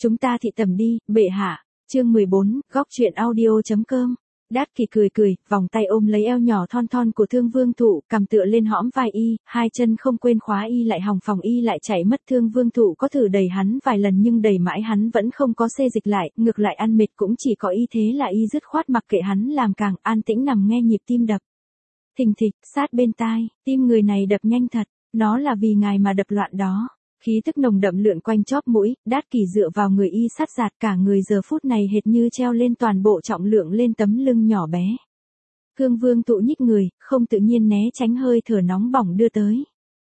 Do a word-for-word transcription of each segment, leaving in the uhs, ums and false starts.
Chúng ta thị tẩm đi, bệ hạ. Chương mười bốn, góc truyện audio chấm com. Đát Kỷ cười cười, vòng tay ôm lấy eo nhỏ thon thon của Thương Vương Thụ, cầm tựa lên hõm vai y, hai chân không quên khóa y lại hòng phòng y lại chạy mất. Thương Vương Thụ có thử đẩy hắn vài lần nhưng đẩy mãi hắn vẫn không có xê dịch lại, ngược lại ăn mệt cũng chỉ có y thế là y dứt khoát mặc kệ hắn làm, càng an tĩnh nằm nghe nhịp tim đập. Thình thịch, sát bên tai, tim người này đập nhanh thật, nó là vì ngài mà đập loạn đó. Khí tức nồng đậm lượn quanh chóp mũi, Đát Kỷ dựa vào người y sát giạt, cả người giờ phút này hệt như treo lên toàn bộ trọng lượng lên tấm lưng nhỏ bé. Thương Vương Thụ nhích người, không tự nhiên né tránh hơi thở nóng bỏng đưa tới.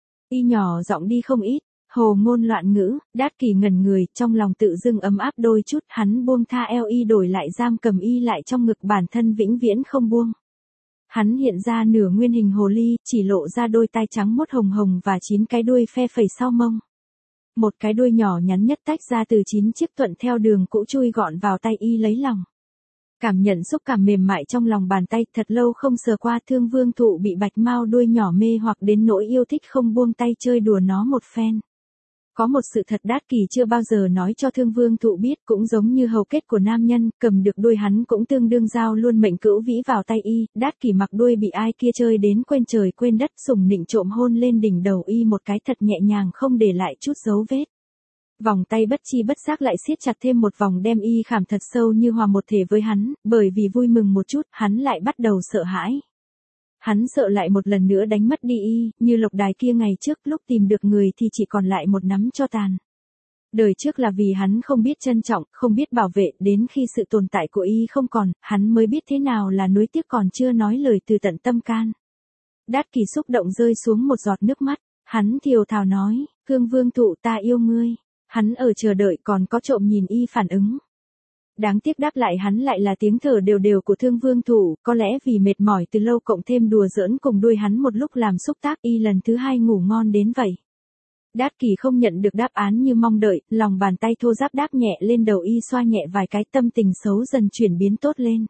Y nhỏ giọng đi không ít, hồ ngôn loạn ngữ. Đát Kỷ ngẩn người, trong lòng tự dưng ấm áp đôi chút, hắn buông tha eo y đổi lại giam cầm y lại trong ngực bản thân vĩnh viễn không buông. Hắn hiện ra nửa nguyên hình hồ ly, chỉ lộ ra đôi tai trắng mốt hồng hồng và chín cái đuôi phe phẩy sau mông. Một cái đuôi nhỏ nhắn nhất tách ra từ chín chiếc thuận theo đường cũ chui gọn vào tay y lấy lòng. Cảm nhận xúc cảm mềm mại trong lòng bàn tay, thật lâu không sờ qua. Thương Vương Thụ bị bạch mao đuôi nhỏ mê hoặc đến nỗi yêu thích không buông tay chơi đùa nó một phen. Có một sự thật Đát Kỷ chưa bao giờ nói cho Thương Vương Thụ biết, cũng giống như hầu kết của nam nhân, cầm được đuôi hắn cũng tương đương giao luôn mệnh cữu vĩ vào tay y. Đát Kỷ mặc đuôi bị ai kia chơi đến quên trời quên đất, sủng nịnh trộm hôn lên đỉnh đầu y một cái thật nhẹ nhàng không để lại chút dấu vết. Vòng tay bất chi bất giác lại siết chặt thêm một vòng đem y khảm thật sâu như hòa một thể với hắn, bởi vì vui mừng một chút, hắn lại bắt đầu sợ hãi. Hắn sợ lại một lần nữa đánh mất đi y, như lộc đài kia ngày trước lúc tìm được người thì chỉ còn lại một nắm tro tàn. Đời trước là vì hắn không biết trân trọng, không biết bảo vệ, đến khi sự tồn tại của y không còn, hắn mới biết thế nào là nuối tiếc còn chưa nói lời từ tận tâm can. Đát Kỷ xúc động rơi xuống một giọt nước mắt, hắn thiều thào nói, Thương Vương Thụ ta yêu ngươi. Hắn ở chờ đợi còn có trộm nhìn y phản ứng. Đáng tiếc đáp lại hắn lại là tiếng thở đều đều của Thương Vương Thụ, có lẽ vì mệt mỏi từ lâu cộng thêm đùa giỡn cùng đuôi hắn một lúc làm xúc tác y lần thứ hai ngủ ngon đến vậy. Đát Kỷ không nhận được đáp án như mong đợi, lòng bàn tay thô ráp đáp nhẹ lên đầu y xoa nhẹ vài cái, tâm tình xấu dần chuyển biến tốt lên.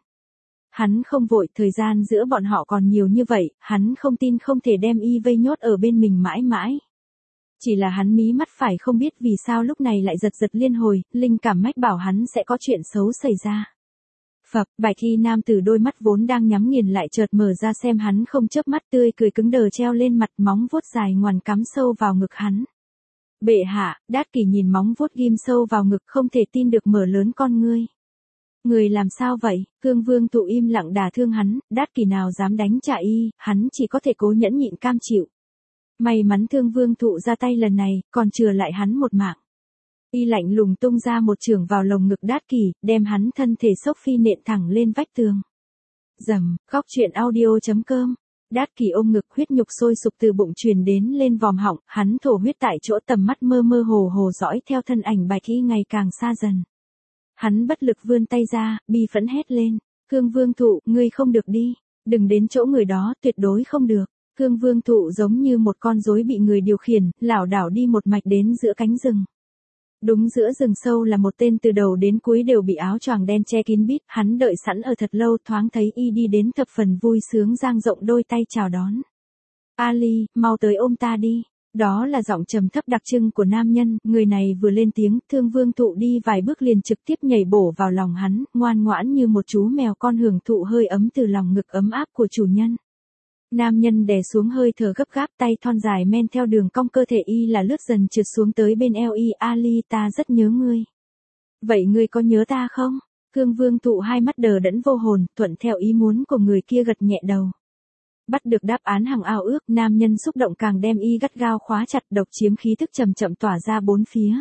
Hắn không vội, thời gian giữa bọn họ còn nhiều như vậy, hắn không tin không thể đem y vây nhốt ở bên mình mãi mãi. Chỉ là hắn mí mắt phải không biết vì sao lúc này lại giật giật liên hồi, linh cảm mách bảo hắn sẽ có chuyện xấu xảy ra. Phập, bài thi nam tử đôi mắt vốn đang nhắm nghiền lại chợt mở ra xem hắn không chớp mắt, tươi cười cứng đờ treo lên mặt, móng vuốt dài ngoằn cắm sâu vào ngực hắn. Bệ hạ. Đát Kỷ nhìn móng vuốt ghim sâu vào ngực không thể tin được mở lớn con ngươi. Người làm sao vậy? Thương Vương Thụ im lặng đả thương hắn, Đát Kỷ nào dám đánh trả y, hắn chỉ có thể cố nhẫn nhịn cam chịu. May mắn Thương Vương Thụ ra tay lần này, còn chừa lại hắn một mạng. Y lạnh lùng tung ra một chưởng vào lồng ngực Đát Kỷ, đem hắn thân thể sốc phi nện thẳng lên vách tường. Rầm, góc truyện audio chấm com. Đát Kỷ ôm ngực, huyết nhục sôi sục từ bụng truyền đến lên vòm họng, hắn thổ huyết tại chỗ, tầm mắt mơ mơ hồ hồ dõi theo thân ảnh Bạch Y ngày càng xa dần. Hắn bất lực vươn tay ra, bi phẫn hét lên, Thương Vương Thụ, ngươi không được đi, đừng đến chỗ người đó, tuyệt đối không được. Thương Vương Thụ giống như một con rối bị người điều khiển, lảo đảo đi một mạch đến giữa cánh rừng. Đúng giữa rừng sâu là một tên từ đầu đến cuối đều bị áo choàng đen che kín bít, hắn đợi sẵn ở thật lâu, thoáng thấy y đi đến thập phần vui sướng dang rộng đôi tay chào đón. Ali, mau tới ôm ta đi. Đó là giọng trầm thấp đặc trưng của nam nhân, người này vừa lên tiếng, Thương Vương Thụ đi vài bước liền trực tiếp nhảy bổ vào lòng hắn, ngoan ngoãn như một chú mèo con hưởng thụ hơi ấm từ lòng ngực ấm áp của chủ nhân. Nam nhân đè xuống hơi thở gấp gáp, tay thon dài men theo đường cong cơ thể y là lướt dần trượt xuống tới bên eo y. Ali, ta rất nhớ ngươi. Vậy ngươi có nhớ ta không? Thương Vương Thụ hai mắt đờ đẫn vô hồn, thuận theo ý muốn của người kia gật nhẹ đầu. Bắt được đáp án hằng ao ước, nam nhân xúc động càng đem y gắt gao khóa chặt, độc chiếm khí thức chậm chậm tỏa ra bốn phía.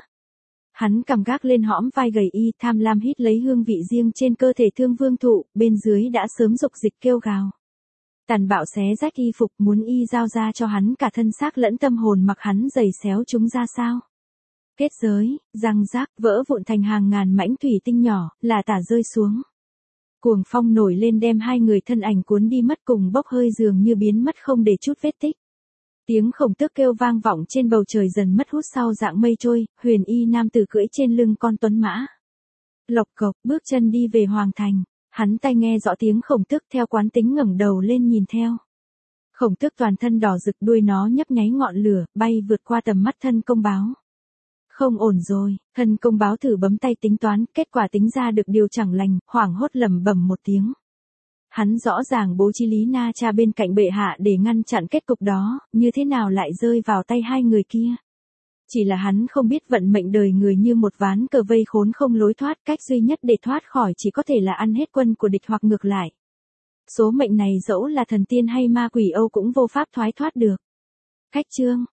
Hắn cầm gác lên hõm vai gầy y, tham lam hít lấy hương vị riêng trên cơ thể Thương Vương Thụ, bên dưới đã sớm dục dịch kêu gào. Tàn bạo xé rách y phục, muốn y giao ra cho hắn cả thân xác lẫn tâm hồn, mặc hắn giày xéo chúng ra sao. Kết giới, răng rác, vỡ vụn thành hàng ngàn mảnh thủy tinh nhỏ, là tả rơi xuống. Cuồng phong nổi lên đem hai người thân ảnh cuốn đi mất, cùng bốc hơi dường như biến mất không để chút vết tích. Tiếng khổng tước kêu vang vọng trên bầu trời dần mất hút sau dạng mây trôi, huyền y nam tử cưỡi trên lưng con tuấn mã. Lộc cộc, bước chân đi về hoàng thành. Hắn tai nghe rõ tiếng khổng tước, theo quán tính ngẩng đầu lên nhìn theo. Khổng tước toàn thân đỏ rực, đuôi nó nhấp nháy ngọn lửa, bay vượt qua tầm mắt thân công báo. Không ổn rồi, thân công báo thử bấm tay tính toán, kết quả tính ra được điều chẳng lành, hoảng hốt lẩm bẩm một tiếng. Hắn rõ ràng bố trí Lý Na Cha bên cạnh bệ hạ để ngăn chặn kết cục đó, như thế nào lại rơi vào tay hai người kia. Chỉ là hắn không biết vận mệnh đời người như một ván cờ vây khốn không lối thoát, cách duy nhất để thoát khỏi chỉ có thể là ăn hết quân của địch hoặc ngược lại. Số mệnh này dẫu là thần tiên hay ma quỷ Âu cũng vô pháp thoái thoát được. Khách chương